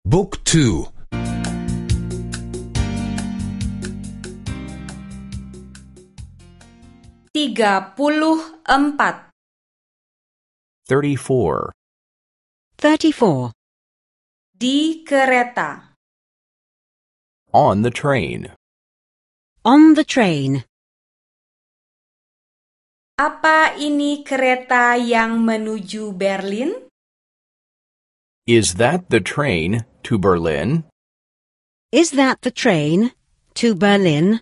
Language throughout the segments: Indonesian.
Book 2. 34. 34. 34. Di kereta. On the train. On the train. Apa ini kereta yang menuju Berlin? Is that the train to Berlin? Is that the train to Berlin?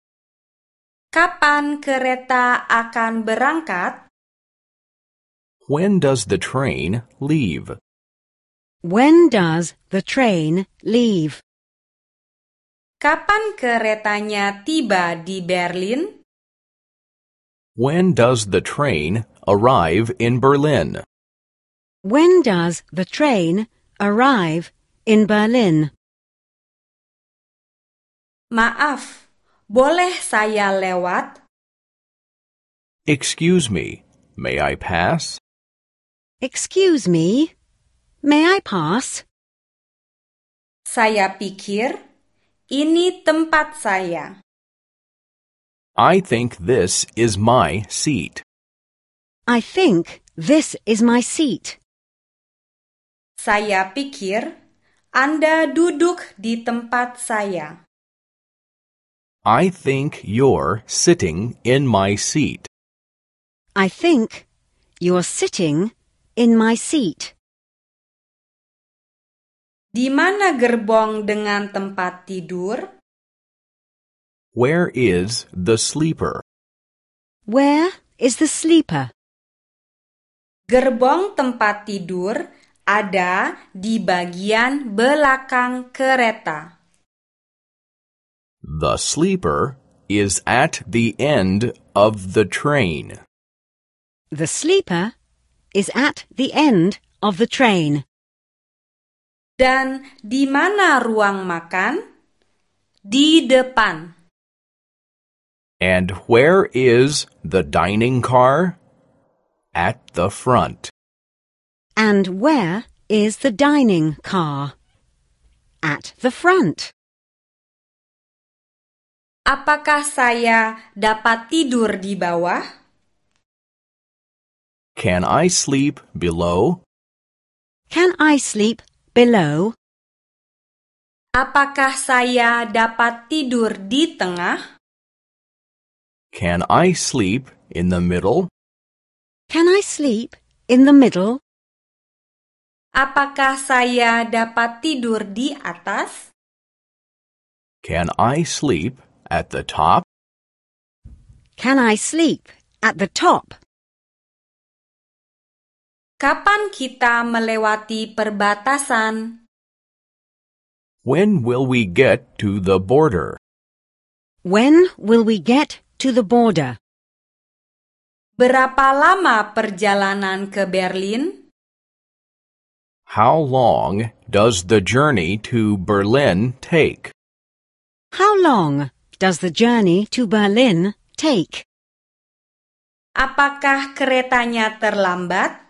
Kapan kereta akan berangkat? When does the train leave? When does the train leave? Kapan keretanya tiba di Berlin? When does the train arrive in Berlin? When does the train arrive in Berlin? Maaf, boleh saya lewat? Excuse me, may I pass? Excuse me, may I pass? Saya pikir ini tempat saya. I think this is my seat. I think this is my seat. Saya pikir Anda duduk di tempat saya. I think you're sitting in my seat. I think you're sitting in my seat. Di mana gerbong dengan tempat tidur? Where is the sleeper? Where is the sleeper? Gerbong tempat tidur ada di bagian belakang kereta. The sleeper is at the end of the train. The sleeper is at the end of the train. Dan di mana ruang makan? Di depan. And where is the dining car? At the front. And where is the dining car? At the front. Apakah saya dapat tidur di bawah? Can I sleep below? Can I sleep below? Apakah saya dapat tidur di tengah? Can I sleep in the middle? Can I sleep in the middle? Apakah saya dapat tidur di atas? Can I sleep at the top? Can I sleep at the top? Kapan kita melewati perbatasan? When will we get to the border? When will we get to the border? Berapa lama perjalanan ke Berlin? How long does the journey to Berlin take? How long does the journey to Berlin take? Apakah keretanya terlambat?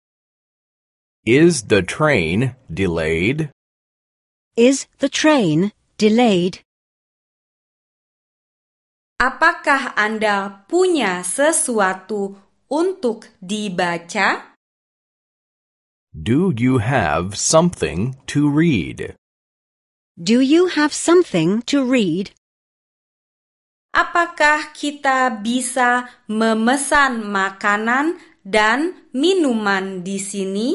Is the train delayed? Is the train delayed? Apakah Anda punya sesuatu untuk dibaca? Do you have something to read? Do you have something to read? Apakah kita bisa memesan makanan dan minuman di sini?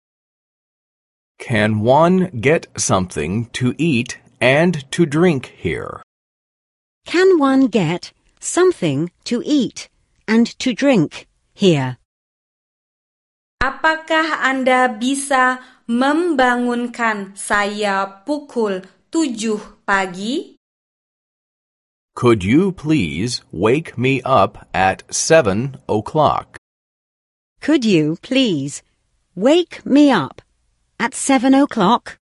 Can one get something to eat and to drink here? Can one get something to eat and to drink here? Apakah Anda bisa membangunkan saya pukul 7 pagi? Could you please wake me up at 7 o'clock? Could you please wake me up at 7 o'clock?